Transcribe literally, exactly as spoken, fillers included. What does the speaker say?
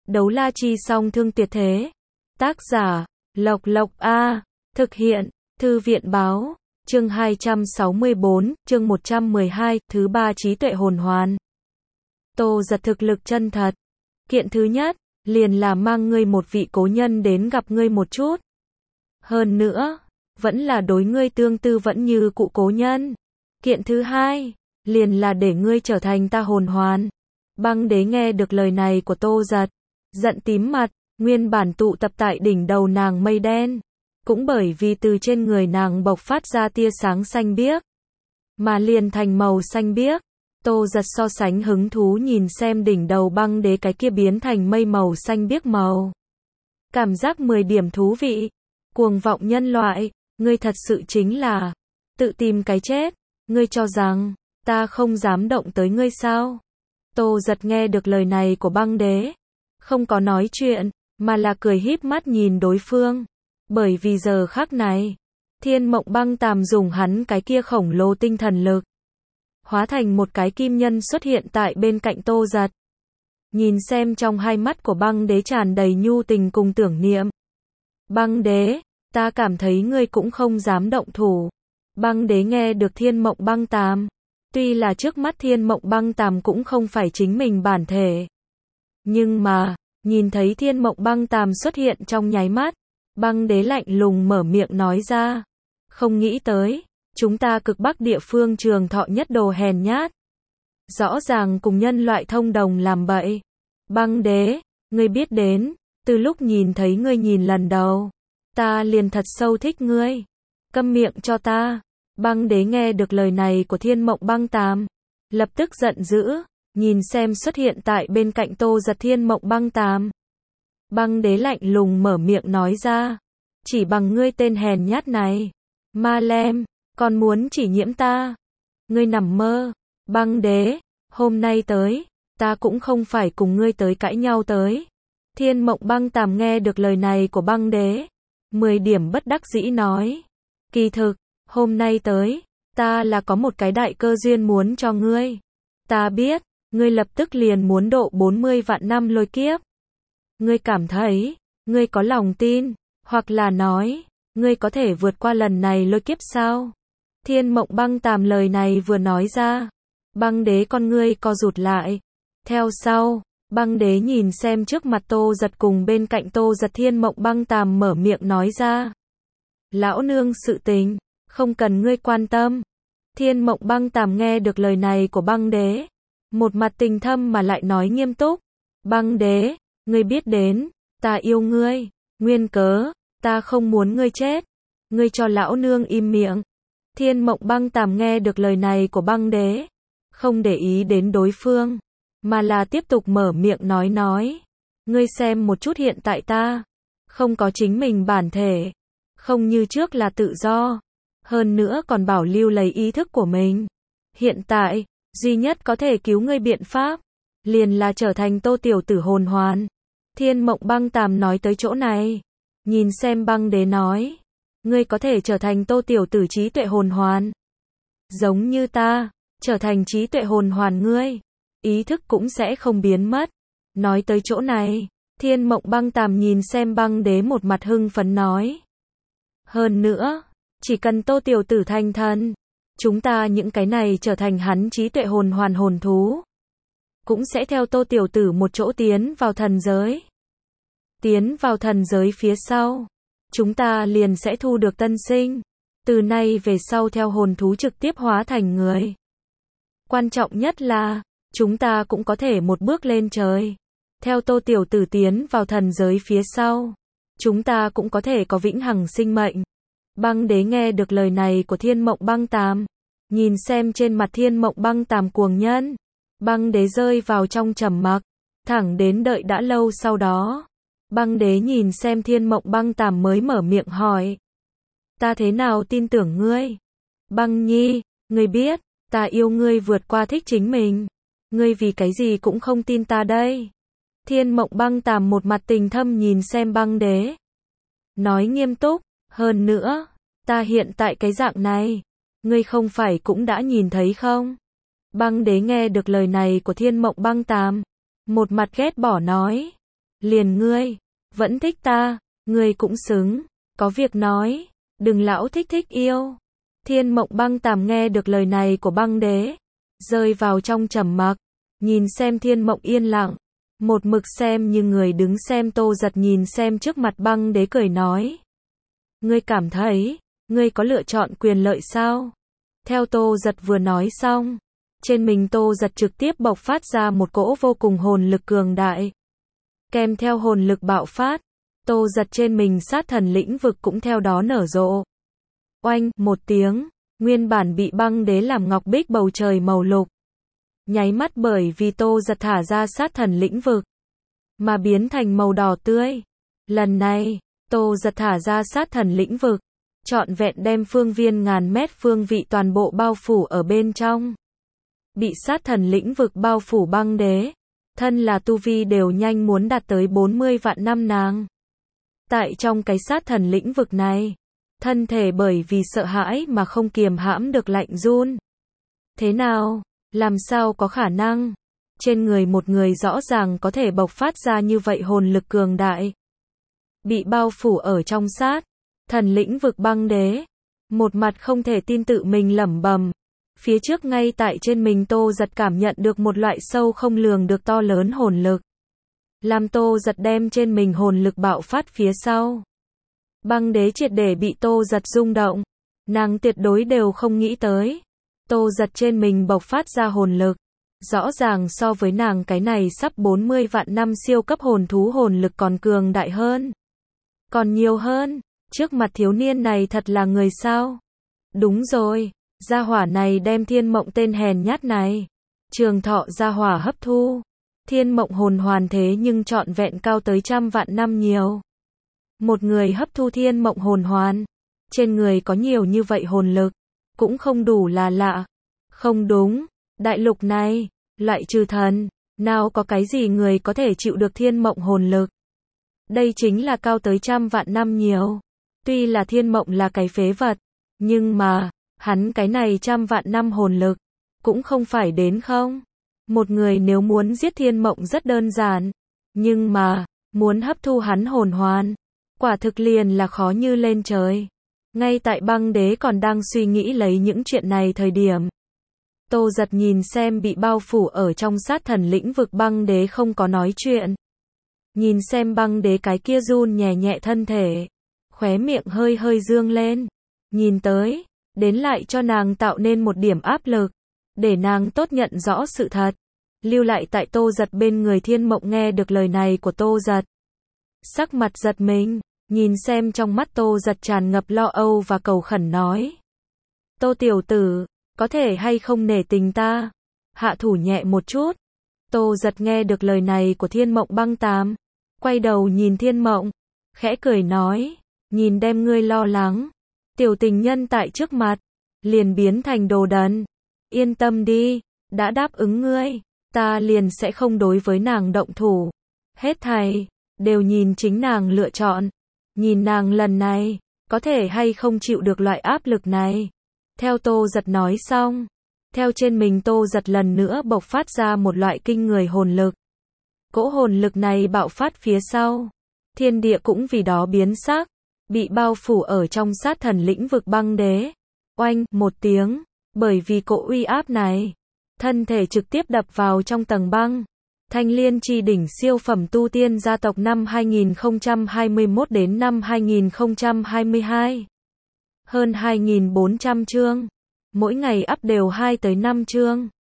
Đấu la chi song thương tuyệt thế. Tác giả, Lộc Lộc A. Thực hiện, Thư viện báo. Chương hai trăm sáu mươi bốn, chương một trăm mười hai, thứ ba trí tuệ hồn hoàn. Tô Giật thực lực chân thật. Kiện thứ nhất, liền là mang ngươi một vị cố nhân đến gặp ngươi một chút. Hơn nữa, vẫn là đối ngươi tương tư vẫn như cụ cố nhân. Kiện thứ hai, liền là để ngươi trở thành ta hồn hoàn. Băng Đế nghe được lời này của Tô Giật, giận tím mặt, nguyên bản tụ tập tại đỉnh đầu nàng mây đen, cũng bởi vì từ trên người nàng bộc phát ra tia sáng xanh biếc, mà liền thành màu xanh biếc. Tô Giật so sánh hứng thú nhìn xem đỉnh đầu Băng Đế cái kia biến thành mây màu xanh biếc màu. Cảm giác mười điểm thú vị. Cuồng vọng nhân loại, ngươi thật sự chính là tự tìm cái chết, ngươi cho rằng ta không dám động tới ngươi sao? Tô Giật nghe được lời này của Băng Đế, không có nói chuyện, mà là cười híp mắt nhìn đối phương. Bởi vì giờ khắc này, Thiên Mộng Băng Tàm dùng hắn cái kia khổng lồ tinh thần lực, hóa thành một cái kim nhân xuất hiện tại bên cạnh Tô Giật. Nhìn xem trong hai mắt của Băng Đế tràn đầy nhu tình cùng tưởng niệm. Băng Đế, ta cảm thấy ngươi cũng không dám động thủ. Băng Đế nghe được Thiên Mộng Băng Tàm. Tuy là trước mắt Thiên Mộng Băng Tàm cũng không phải chính mình bản thể. Nhưng mà, nhìn thấy Thiên Mộng Băng Tàm xuất hiện trong nháy mắt, Băng Đế lạnh lùng mở miệng nói ra. Không nghĩ tới, chúng ta cực bắc địa phương trường thọ nhất đồ hèn nhát. Rõ ràng cùng nhân loại thông đồng làm bậy. Băng Đế, ngươi biết đến, từ lúc nhìn thấy ngươi nhìn lần đầu, ta liền thật sâu thích ngươi. Câm miệng cho ta. Băng Đế nghe được lời này của Thiên Mộng Băng Tàm, lập tức giận dữ, nhìn xem xuất hiện tại bên cạnh Tô Giật Thiên Mộng Băng Tàm. Băng Đế lạnh lùng mở miệng nói ra, chỉ bằng ngươi tên hèn nhát này, ma lem, còn muốn chỉ nhiễm ta. Ngươi nằm mơ. Băng Đế, hôm nay tới, ta cũng không phải cùng ngươi tới cãi nhau tới. Thiên Mộng Băng Tàm nghe được lời này của Băng Đế, mười điểm bất đắc dĩ nói, kỳ thực, hôm nay tới, ta là có một cái đại cơ duyên muốn cho ngươi. Ta biết, ngươi lập tức liền muốn độ bốn mươi vạn năm lôi kiếp. Ngươi cảm thấy, ngươi có lòng tin, hoặc là nói, ngươi có thể vượt qua lần này lôi kiếp sao? Thiên Mộng Băng Tàm lời này vừa nói ra, Băng Đế con ngươi co rụt lại. Theo sau, Băng Đế nhìn xem trước mặt Tô Giật cùng bên cạnh Tô Giật Thiên Mộng Băng Tàm mở miệng nói ra. Lão nương sự tình, không cần ngươi quan tâm. Thiên Mộng Băng Tàm nghe được lời này của Băng Đế, một mặt tình thâm mà lại nói nghiêm túc. Băng Đế, ngươi biết đến, ta yêu ngươi, nguyên cớ, ta không muốn ngươi chết. Ngươi cho lão nương im miệng. Thiên Mộng Băng Tàm nghe được lời này của Băng Đế, không để ý đến đối phương, mà là tiếp tục mở miệng nói nói. Ngươi xem một chút hiện tại ta, không có chính mình bản thể, không như trước là tự do, hơn nữa còn bảo lưu lấy ý thức của mình. Hiện tại, duy nhất có thể cứu ngươi biện pháp, liền là trở thành Tô tiểu tử hồn hoàn. Thiên Mộng Băng Tàm nói tới chỗ này, nhìn xem Băng Đế nói, ngươi có thể trở thành Tô tiểu tử trí tuệ hồn hoàn. Giống như ta, trở thành trí tuệ hồn hoàn ngươi, ý thức cũng sẽ không biến mất. Nói tới chỗ này, Thiên Mộng Băng Tàm nhìn xem Băng Đế một mặt hưng phấn nói. Hơn nữa, chỉ cần Tô tiểu tử thành thần, chúng ta những cái này trở thành hắn trí tuệ hồn hoàn hồn thú, cũng sẽ theo Tô tiểu tử một chỗ tiến vào thần giới. Tiến vào thần giới phía sau, chúng ta liền sẽ thu được tân sinh. Từ nay về sau theo hồn thú trực tiếp hóa thành người. Quan trọng nhất là, chúng ta cũng có thể một bước lên trời. Theo Tô tiểu tử tiến vào thần giới phía sau, chúng ta cũng có thể có vĩnh hằng sinh mệnh. Băng Đế nghe được lời này của Thiên Mộng Băng Tàm, nhìn xem trên mặt Thiên Mộng Băng Tàm cuồng nhân, Băng Đế rơi vào trong trầm mặc, thẳng đến đợi đã lâu sau đó, Băng Đế nhìn xem Thiên Mộng Băng Tàm mới mở miệng hỏi. Ta thế nào tin tưởng ngươi? Băng Nhi, ngươi biết, ta yêu ngươi vượt qua thích chính mình. Ngươi vì cái gì cũng không tin ta đây? Thiên Mộng Băng Tàm một mặt tình thâm nhìn xem Băng Đế, nói nghiêm túc, hơn nữa, ta hiện tại cái dạng này, ngươi không phải cũng đã nhìn thấy không? Băng Đế nghe được lời này của Thiên Mộng Băng Tàm, một mặt ghét bỏ nói. liền ngươi, vẫn thích ta, ngươi cũng xứng, có việc nói, đừng lão thích thích yêu. Thiên Mộng Băng Tàm nghe được lời này của băng đế, rơi vào trong trầm mặc, nhìn xem Thiên Mộng yên lặng, một mực xem như người đứng xem. Tô Giật nhìn xem trước mặt băng đế cười nói. Ngươi cảm thấy, ngươi có lựa chọn quyền lợi sao? Theo Tô Giật vừa nói xong, trên mình Tô Giật trực tiếp bộc phát ra một cỗ vô cùng hồn lực cường đại. Kèm theo hồn lực bạo phát, Tô Giật trên mình sát thần lĩnh vực cũng theo đó nở rộ. Oanh, một tiếng, nguyên bản bị băng đế làm ngọc bích bầu trời màu lục. Nháy mắt bởi vì Tô Giật thả ra sát thần lĩnh vực, mà biến thành màu đỏ tươi. Lần này, Tô Giật thả ra sát thần lĩnh vực, trọn vẹn đem phương viên ngàn mét phương vị toàn bộ bao phủ ở bên trong. Bị sát thần lĩnh vực bao phủ băng đế, thân là tu vi đều nhanh muốn đạt tới bốn mươi vạn năm nàng. Tại trong cái sát thần lĩnh vực này, thân thể bởi vì sợ hãi mà không kiềm hãm được lạnh run. Thế nào? Làm sao có khả năng? Trên người một người rõ ràng có thể bộc phát ra như vậy hồn lực cường đại. Bị bao phủ ở trong sát thần lĩnh vực băng đế, một mặt không thể tin tự mình lẩm bẩm. Phía trước ngay tại trên mình Tô Giật cảm nhận được một loại sâu không lường được to lớn hồn lực. Làm Tô Giật đem trên mình hồn lực bạo phát phía sau. Băng đế triệt để bị Tô Giật rung động. Nàng tuyệt đối đều không nghĩ tới. Tô Giật trên mình bộc phát ra hồn lực. Rõ ràng so với nàng cái này sắp bốn mươi vạn năm siêu cấp hồn thú hồn lực còn cường đại hơn. Còn nhiều hơn. Trước mặt thiếu niên này thật là người sao? Đúng rồi. Gia hỏa này đem Thiên Mộng tên hèn nhát này. Trường thọ gia hỏa hấp thu. Thiên Mộng hồn hoàn thế nhưng trọn vẹn cao tới trăm vạn năm nhiều. Một người hấp thu Thiên Mộng hồn hoàn. Trên người có nhiều như vậy hồn lực. Cũng không đủ là lạ. Không đúng. Đại lục này, loại trừ thần, nào có cái gì người có thể chịu được Thiên Mộng hồn lực. Đây chính là cao tới trăm vạn năm nhiều. Tuy là Thiên Mộng là cái phế vật. Nhưng mà, hắn cái này trăm vạn năm hồn lực, cũng không phải đến không. Một người nếu muốn giết Thiên Mộng rất đơn giản. Nhưng mà, muốn hấp thu hắn hồn hoàn, quả thực liền là khó như lên trời. Ngay tại băng đế còn đang suy nghĩ lấy những chuyện này thời điểm. Tô Giật nhìn xem bị bao phủ ở trong sát thần lĩnh vực băng đế không có nói chuyện. Nhìn xem băng đế cái kia run nhẹ nhẹ thân thể. Khóe miệng hơi hơi dương lên. Nhìn tới, đến lại cho nàng tạo nên một điểm áp lực. Để nàng tốt nhận rõ sự thật. Lưu lại tại Tô Giật bên người. Thiên Mộng nghe được lời này của Tô Giật. Sắc mặt giật mình. Nhìn xem trong mắt Tô Giật tràn ngập lo âu và cầu khẩn nói. Tô tiểu tử, có thể hay không nể tình ta? Hạ thủ nhẹ một chút. Tô Giật nghe được lời này của Thiên Mộng Băng Tàm. Quay đầu nhìn Thiên Mộng. Khẽ cười nói. Nhìn đem ngươi lo lắng. Tiểu tình nhân tại trước mặt. Liền biến thành đồ đần. Yên tâm đi. Đã đáp ứng ngươi. Ta liền sẽ không đối với nàng động thủ. Hết thảy. Đều nhìn chính nàng lựa chọn. Nhìn nàng lần này, có thể hay không chịu được loại áp lực này. Theo Tô Giật nói xong, theo trên mình Tô Giật lần nữa bộc phát ra một loại kinh người hồn lực. Cỗ hồn lực này bạo phát phía sau, thiên địa cũng vì đó biến sắc, bị bao phủ ở trong sát thần lĩnh vực băng đế. Oanh, một tiếng, bởi vì cỗ uy áp này, thân thể trực tiếp đập vào trong tầng băng. Thanh Liên Chi Đỉnh siêu phẩm tu tiên gia tộc năm hai nghìn không trăm hai mươi mốt đến năm hai nghìn không trăm hai mươi hai. Hơn hai nghìn bốn trăm chương. Mỗi ngày up đều hai tới năm chương.